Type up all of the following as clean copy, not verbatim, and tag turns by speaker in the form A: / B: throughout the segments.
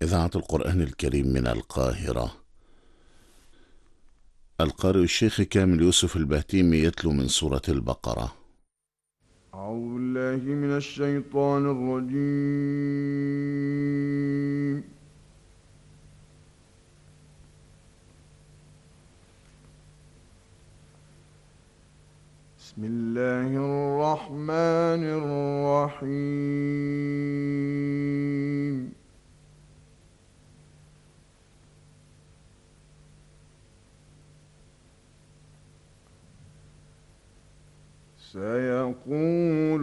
A: إذاعة القرآن الكريم من القاهرة. القارئ الشيخ كامل يوسف البهتيمي يتلو من سورة البقرة.
B: أعوذ بالله من الشيطان الرجيم. بسم الله الرحمن الرحيم. سيقول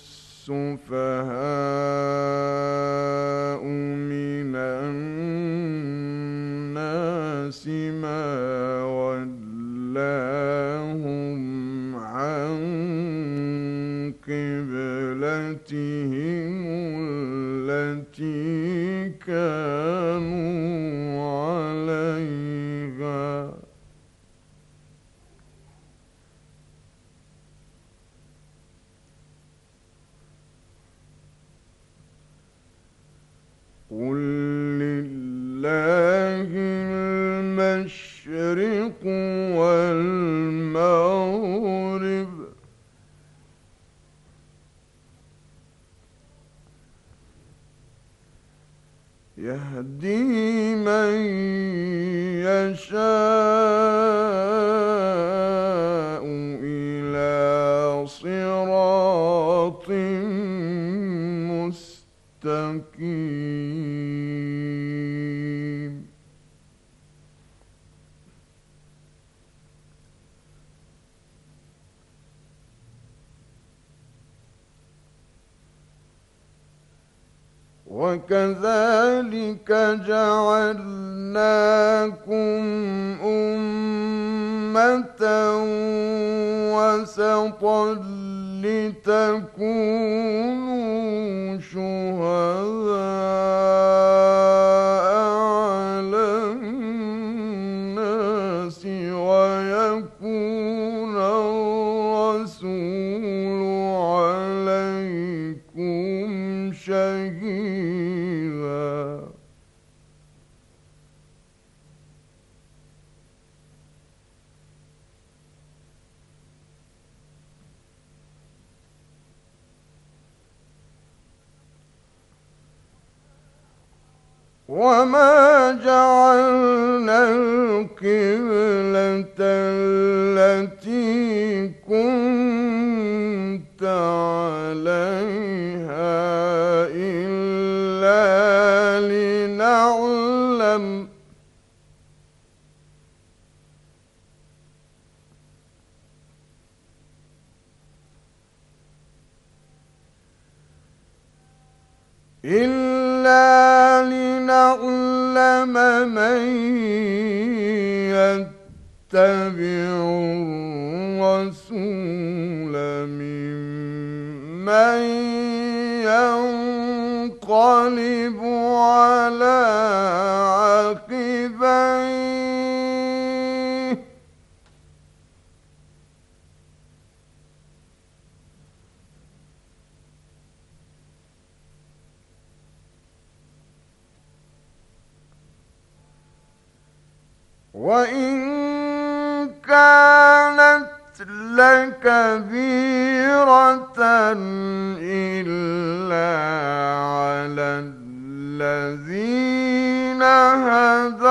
B: السفهاء من الناس ما ولاهم عن قبلتهم التي كانوا عليها. قل لله المشرق والمغرب، يهدي من يشاء إلى صراط مستقيم. وكذلك جعلناكم أمة وسطا لتكونوا شهداء على الناس ويكون الرسول عليكم شهيدا. وما جعلنا القبلة التي كنت عليها إلا لنعلم من يتبع الرسول ممن ينقلب على عقبيه وإن كانت لكبيرة إلا على الذين هدى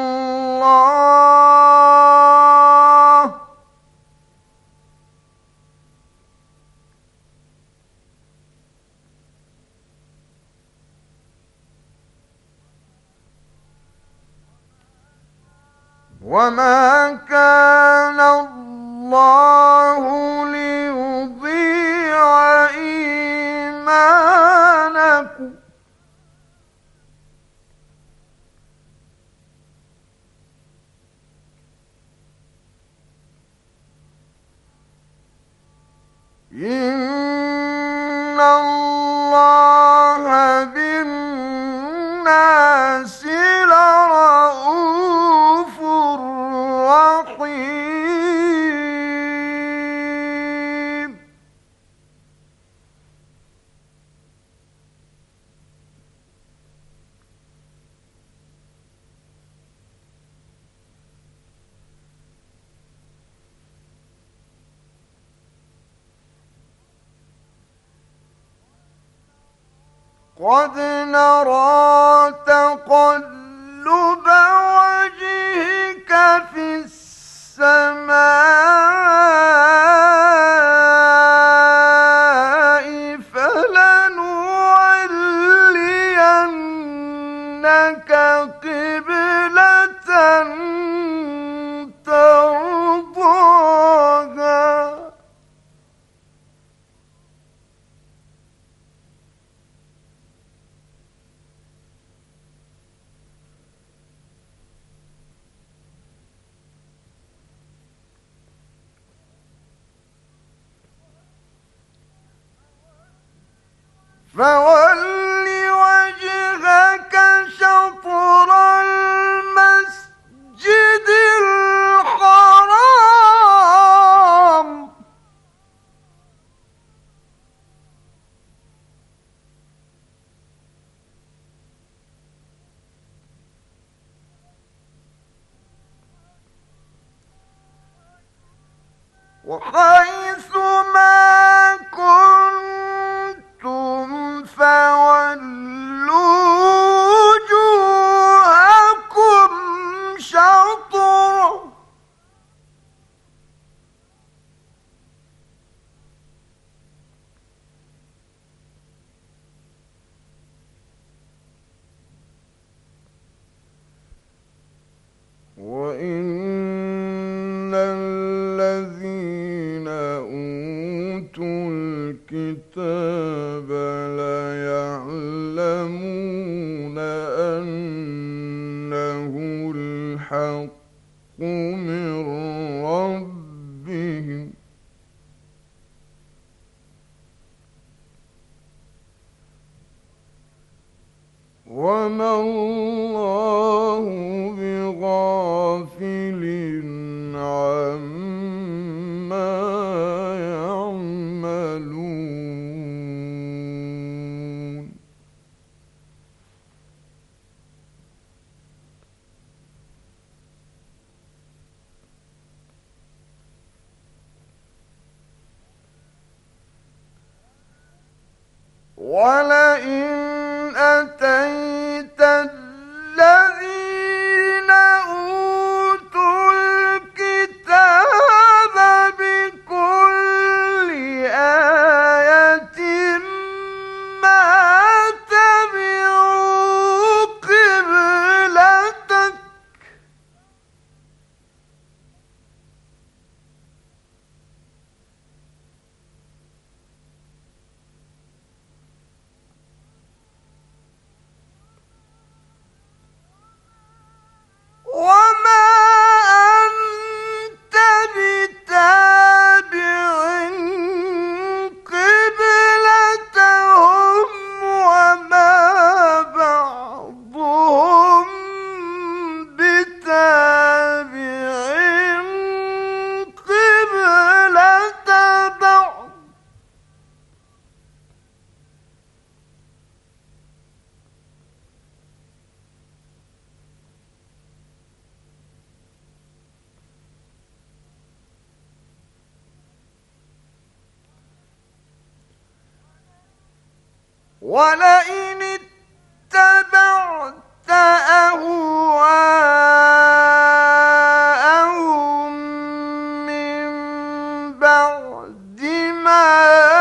B: الله وما كان الله ليضيع إيمانكم إن الله بالناس لرءوف رحيم. قد نرى تقلب وجهك في السماء فلنولينك قبلة ترضاها فول وجهك شطر المسجد الحرام وحيث ما كنتم فولوا وجوهكم شطره وإن الذين أوتوا الكتاب ليعلمون أنه الحق من ربهم وما الله بغافل عما يعملون ولئن أتيت الذين أوتوا الكتاب بكل آية ما تبعوا قبلتك وما أنت بتابع قبلتهم وما بعضهم بتابع قبلة بعض ولئن اتبعت أهواءهم من بعد ما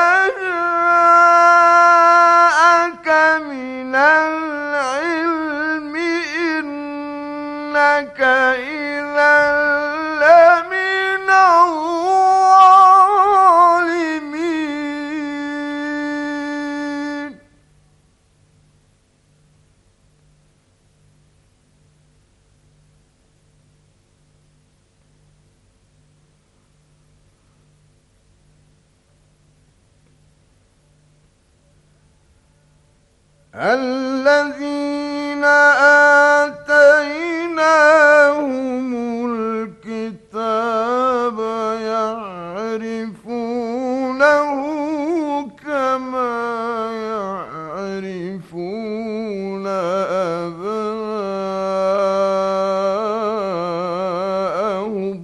B: جاءك من العلم إنك إذا لمن الظالمين الذين آتيناهم الكتاب يعرفونه كما يعرفون أبناءهم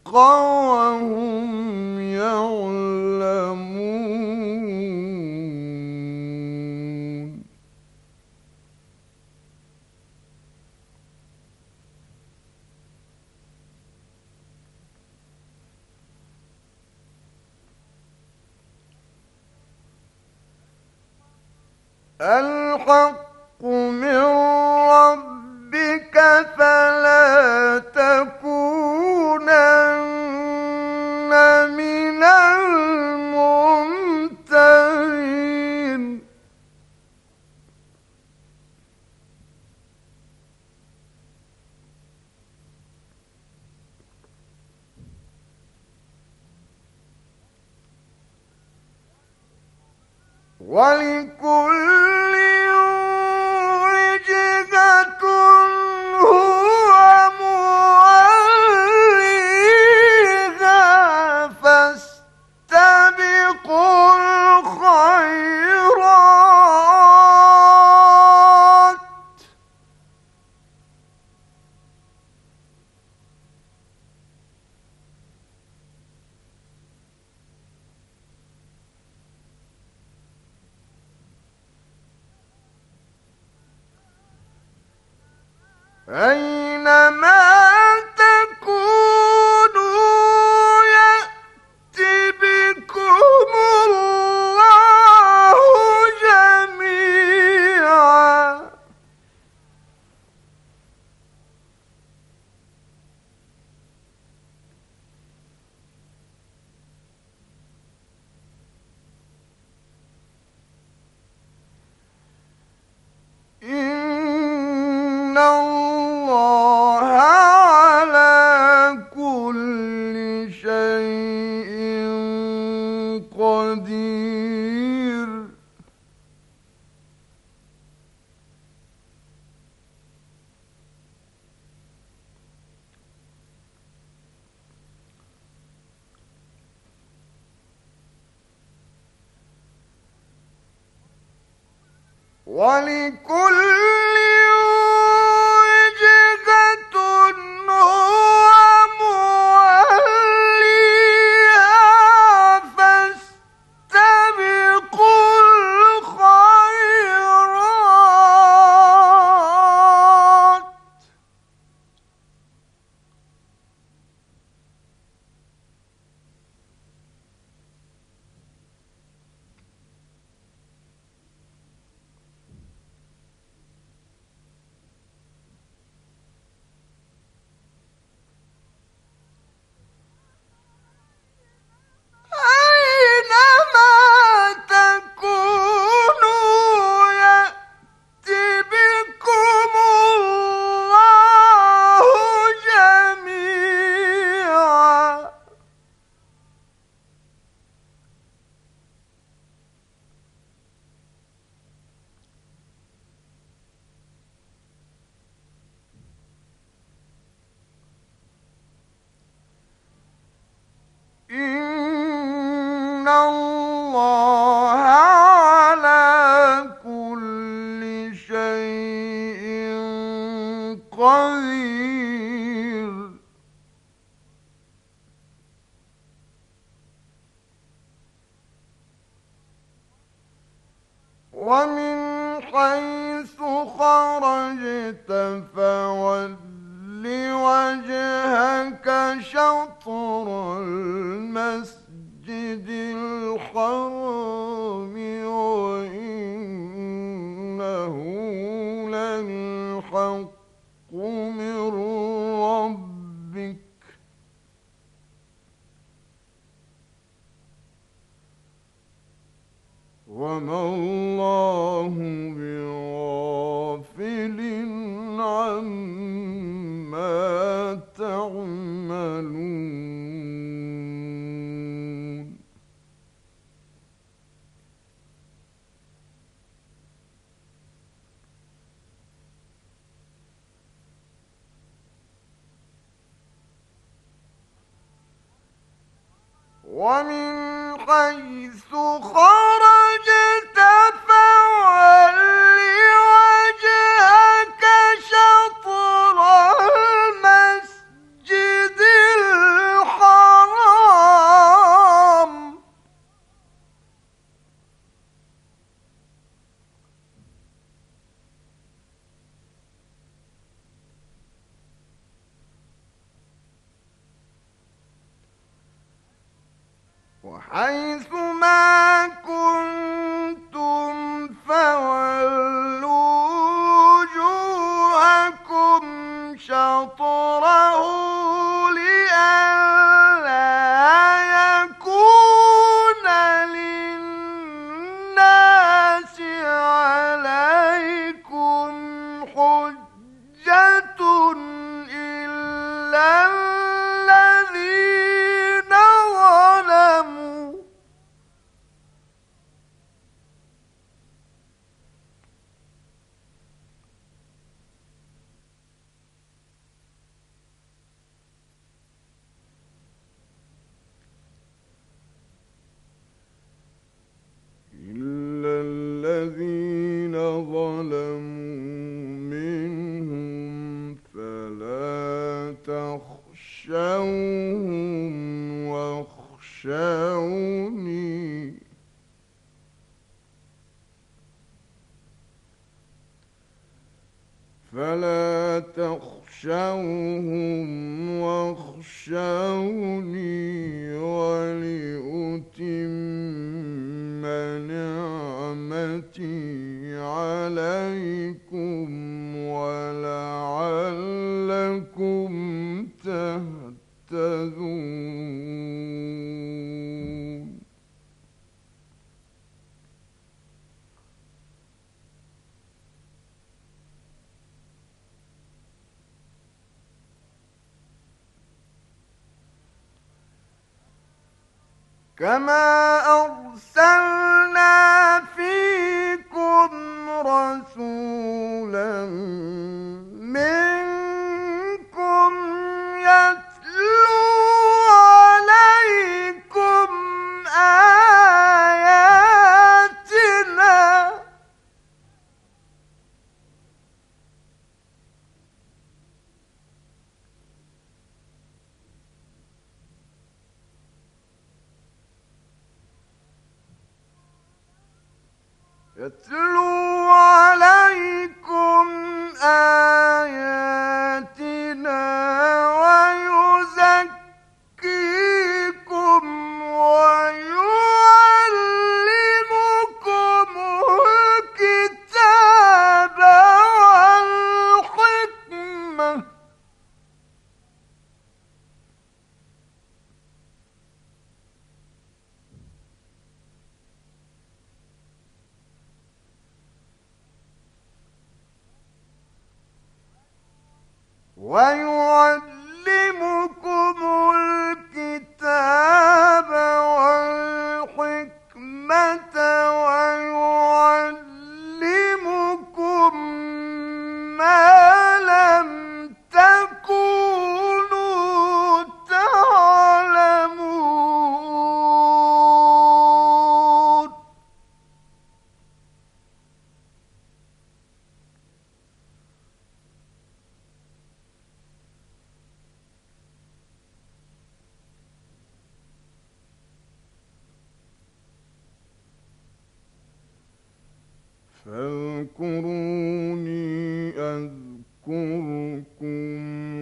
B: وهم يعلمون. الحق من ربك فلا تكونن من الممترين. ولكل وجهة هو موليها فاستبقوا الخيرات. أينما تكونوا يأت بكم الله جميعا. إن الله على كل شيء قدير. ولكل وجهة هو موليها فاستبقوا الخيرات. أينما تكونوا يأت بكم الله جميعا. إن الله على كل شيء قدير. ومن حيث خرجت فول وجهك شطر المسجد الحرام وإنه للحق من ربك وما الله بغافل عما تعملون. ومن حيث خرجت فول وجهك شطر المسجد الحرام حيثما كنتم فولوا وجوهكم شطره لئلا يكون للناس عليكم حجة إلا الذين ظلموا منهم فلا تخشوهم واخشوني ولأتم نعمتي عليكم ولعلكم تهتدون. كما أرسلنا فيكم رسولا منكم يتلو عليكم آياتنا ويزكيكم ويعلمكم الكتاب والحكمة ويعلمكم ما لم تكونوا تعلمون. فاذكروني أذكركم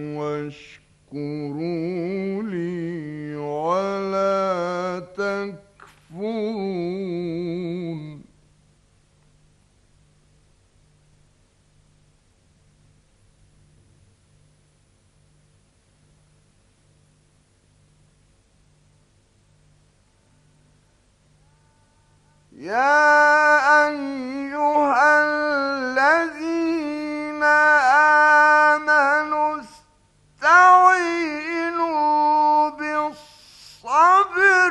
B: واشكروا لي ولا تكفرون. يا أيها الذين آمنوا استعينوا بالصبر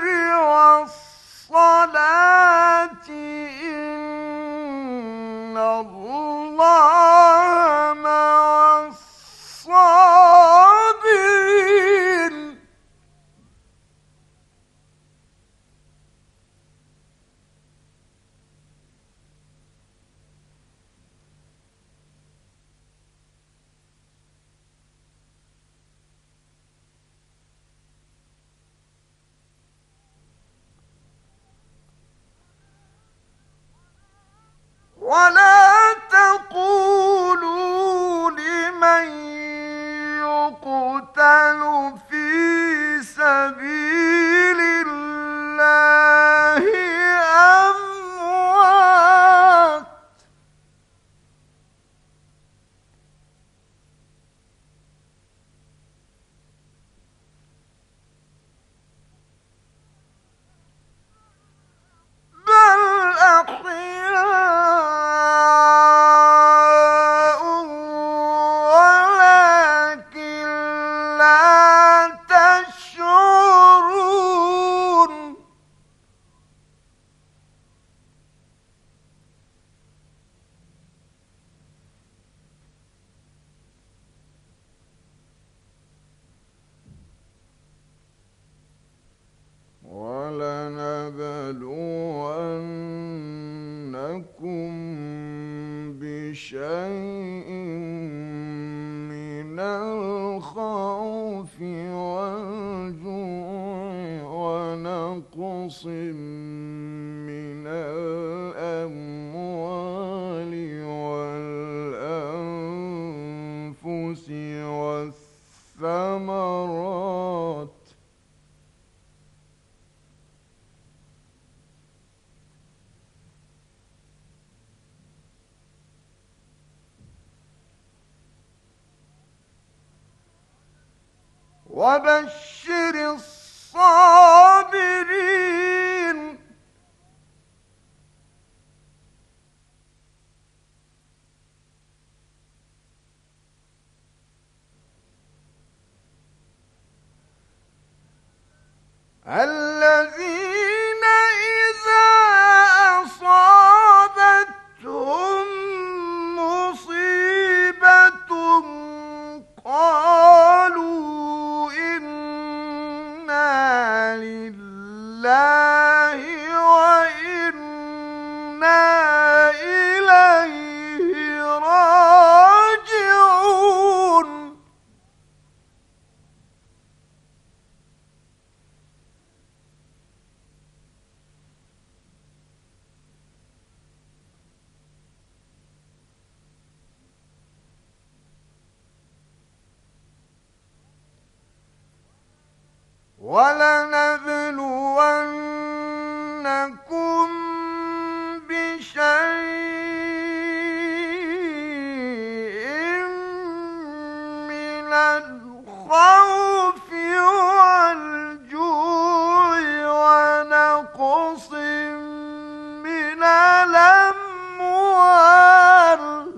B: والصلاة إن الله مع الصابرين. والجوع ونقص من الأموال والأنفس والثمرات وبشر الصابرين الذين إذا أصابتهم مصيبة قالوا إنا لله وإنا إليه راجعون ولنبلونكم بشيء من الخوف والجوع ونقص من الأموال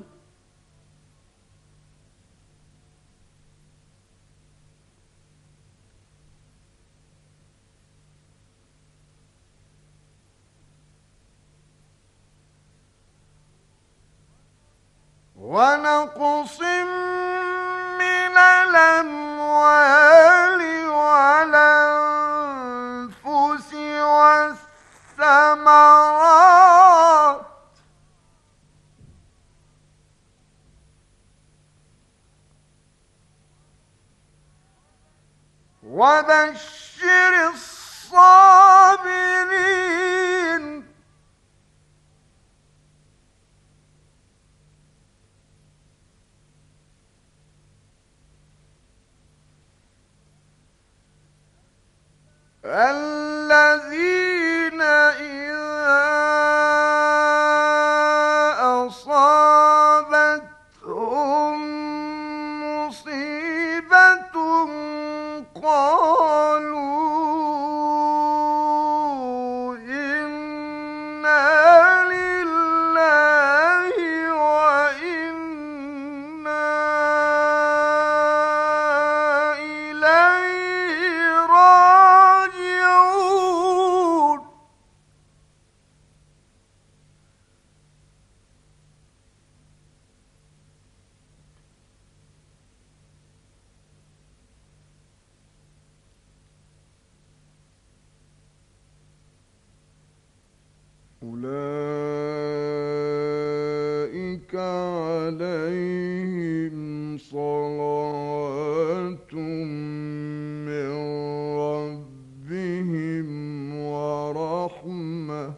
B: ونقص من الأموال والأنفس والثمرات وبشر الصابرين الذين إذا أصابتهم مصيبة قالوا إنا لله وإنا إليه راجعون أولئك عليهم صلوات من ربهم ورحمة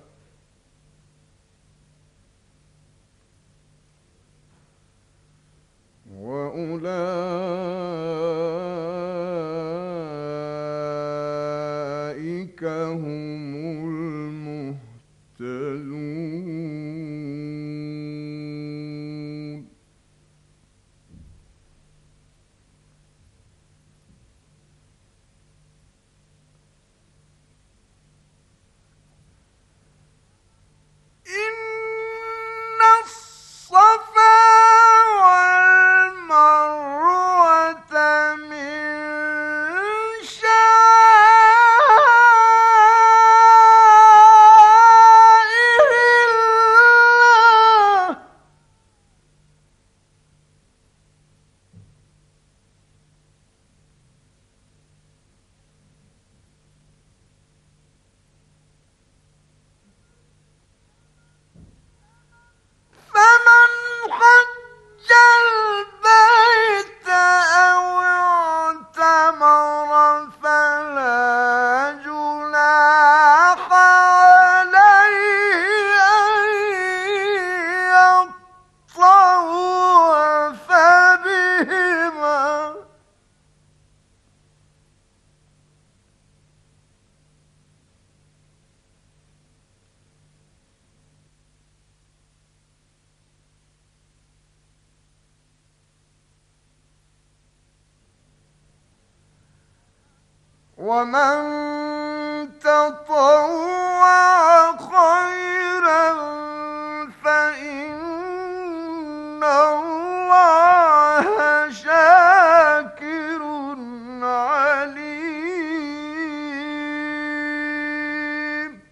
B: وأولئك هم المهتدون إن الصفا والمروة من شعائر ومن تطوع خيرا فإن الله شاكر عليم.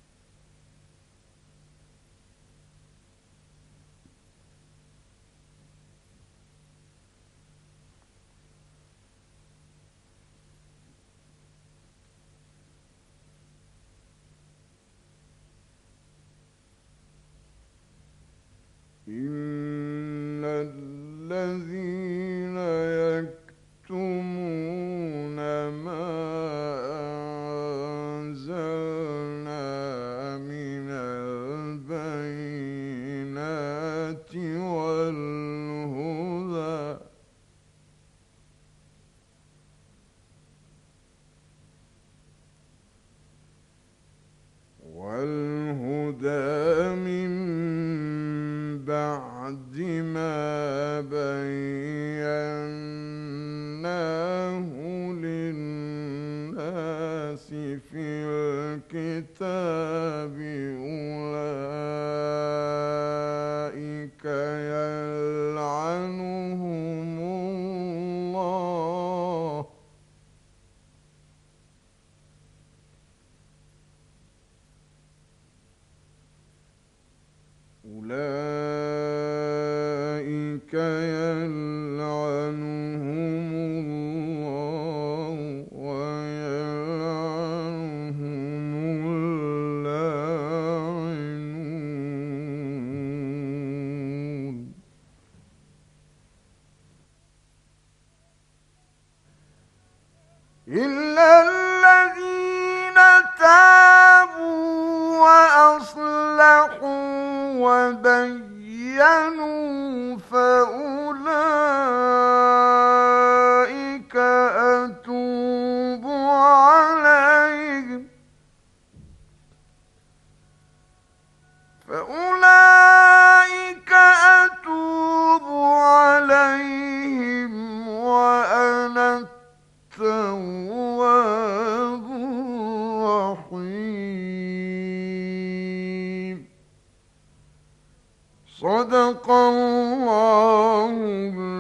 B: إن الذين يكتمون ما أنزلنا من البينات والهدى من بعد ما بيناه للناس في الكتاب أولئك يلعنهم الله ويلعنهم اللاعنون. إلا الذين تابوا وأصلحوا وبينوا فأولئك أتوب عليهم وأنا التواب الرحيم. صدق الله